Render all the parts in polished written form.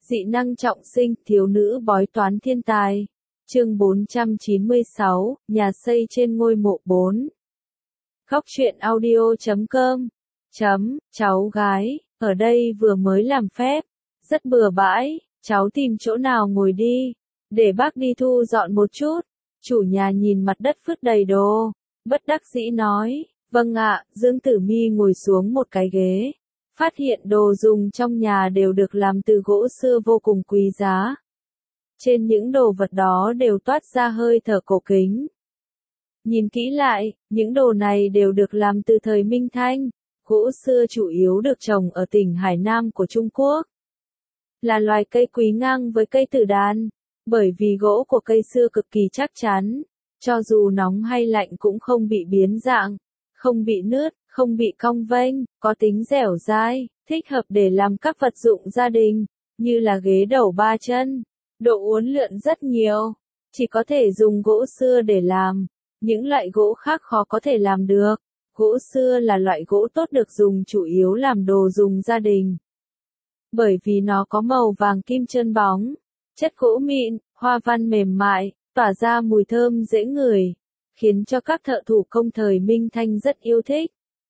Dị năng trọng sinh, thiếu nữ bói toán thiên tài. Chương 496, nhà xây trên ngôi mộ 4. Góc truyện audio.com. Cháu gái, ở đây vừa mới làm phép, rất bừa bãi, cháu tìm chỗ nào ngồi đi, để bác đi thu dọn một chút. Chủ nhà nhìn mặt đất vứt đầy đồ, bất đắc dĩ nói, vâng ạ. Dương Tử Mi ngồi xuống một cái ghế, phát hiện đồ dùng trong nhà đều được làm từ gỗ xưa vô cùng quý giá. Trên những đồ vật đó đều toát ra hơi thở cổ kính. Nhìn kỹ lại, những đồ này đều được làm từ thời Minh Thanh, gỗ xưa chủ yếu được trồng ở tỉnh Hải Nam của Trung Quốc. Là loài cây quý ngang với cây tử đàn, bởi vì gỗ của cây xưa cực kỳ chắc chắn, cho dù nóng hay lạnh cũng không bị biến dạng, không bị nứt, không bị cong vênh, có tính dẻo dai, thích hợp để làm các vật dụng gia đình, như là ghế đầu 3 chân. Độ uốn lượn rất nhiều, chỉ có thể dùng gỗ xưa để làm, những loại gỗ khác khó có thể làm được. Gỗ xưa là loại gỗ tốt được dùng chủ yếu làm đồ dùng gia đình. Bởi vì nó có màu vàng kim trơn bóng, chất gỗ mịn, hoa văn mềm mại, tỏa ra mùi thơm dễ ngửi, khiến cho các thợ thủ công thời Minh Thanh rất yêu thích.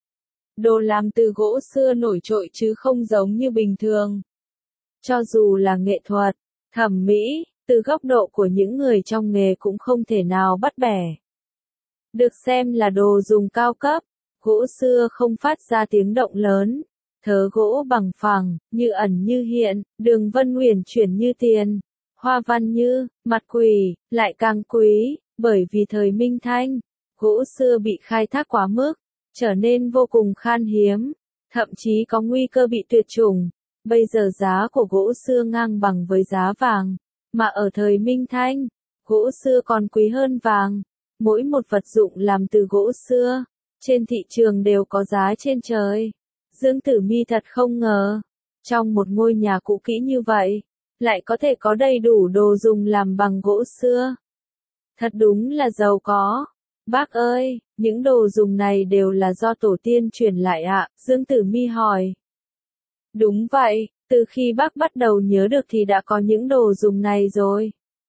Đồ làm từ gỗ xưa nổi trội chứ không giống như bình thường. Cho dù là nghệ thuật, thẩm mỹ, từ góc độ của những người trong nghề cũng không thể nào bắt bẻ. Được xem là đồ dùng cao cấp, gỗ xưa không phát ra tiếng động lớn, thớ gỗ bằng phẳng, như ẩn như hiện, đường vân uyển chuyển như tiền, hoa văn như mặt quỷ, lại càng quý, bởi vì thời Minh Thanh, gỗ xưa bị khai thác quá mức, trở nên vô cùng khan hiếm, thậm chí có nguy cơ bị tuyệt chủng. Bây giờ giá của gỗ xưa ngang bằng với giá vàng, mà ở thời Minh Thanh, gỗ xưa còn quý hơn vàng. Mỗi một vật dụng làm từ gỗ xưa, trên thị trường đều có giá trên trời. Dương Tử Mi thật không ngờ, trong một ngôi nhà cũ kỹ như vậy, lại có thể có đầy đủ đồ dùng làm bằng gỗ xưa. Thật đúng là giàu có. Bác ơi, những đồ dùng này đều là do tổ tiên truyền lại ạ? Dương Tử Mi hỏi. Đúng vậy, từ khi bác bắt đầu nhớ được thì đã có những đồ dùng này rồi.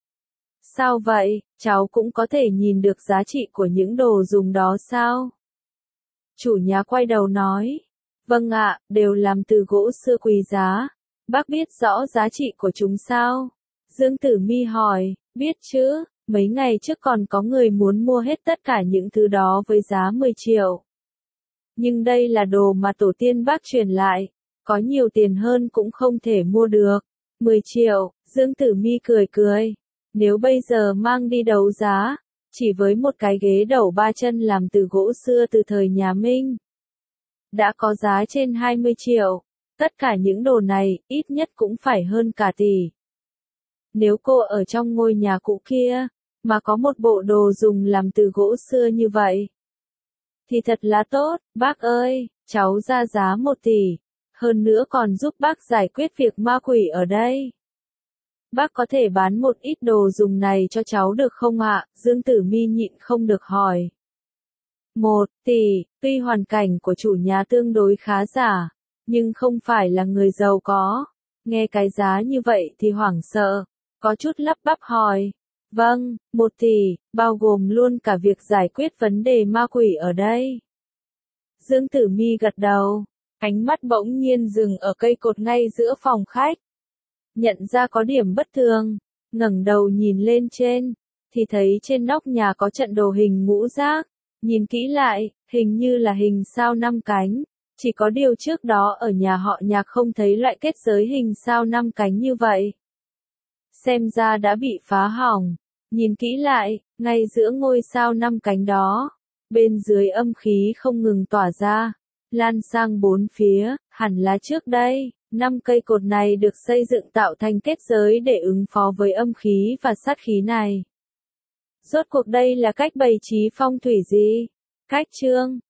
Sao vậy, cháu cũng có thể nhìn được giá trị của những đồ dùng đó sao? Chủ nhà quay đầu nói. Vâng ạ, đều làm từ gỗ xưa quý giá. Bác biết rõ giá trị của chúng sao? Dương Tử Mi hỏi. Biết chứ, mấy ngày trước còn có người muốn mua hết tất cả những thứ đó với giá 10 triệu. Nhưng đây là đồ mà tổ tiên bác truyền lại, có nhiều tiền hơn cũng không thể mua được. 10 triệu, Dương Tử Mi cười cười. Nếu bây giờ mang đi đấu giá, chỉ với một cái ghế đầu 3 chân làm từ gỗ xưa từ thời nhà Minh, đã có giá trên 20 triệu. Tất cả những đồ này, ít nhất cũng phải hơn cả tỷ. Nếu cô ở trong ngôi nhà cũ kia, mà có một bộ đồ dùng làm từ gỗ xưa như vậy, thì thật là tốt. Bác ơi, cháu ra giá 1 tỷ, hơn nữa còn giúp bác giải quyết việc ma quỷ ở đây. Bác có thể bán một ít đồ dùng này cho cháu được không ạ? Dương Tử Mi nhịn không được hỏi. 1 tỷ, tuy hoàn cảnh của chủ nhà tương đối khá giả, nhưng không phải là người giàu có. Nghe cái giá như vậy thì hoảng sợ, có chút lắp bắp hỏi. Vâng, 1 tỷ, bao gồm luôn cả việc giải quyết vấn đề ma quỷ ở đây. Dương Tử Mi gật đầu, ánh mắt bỗng nhiên dừng ở cây cột ngay giữa phòng khách. Nhận ra có điểm bất thường, ngẩng đầu nhìn lên trên, thì thấy trên nóc nhà có trận đồ hình ngũ giác. Nhìn kỹ lại, hình như là hình sao 5 cánh. Chỉ có điều trước đó ở nhà họ Nhạc không thấy loại kết giới hình sao 5 cánh như vậy. Xem ra đã bị phá hỏng. Nhìn kỹ lại, ngay giữa ngôi sao 5 cánh đó, bên dưới âm khí không ngừng tỏa ra, lan sang 4 phía, hẳn là trước đây. 5 cây cột này được xây dựng tạo thành kết giới để ứng phó với âm khí và sát khí này. Rốt cuộc đây là cách bày trí phong thủy gì? Cách chương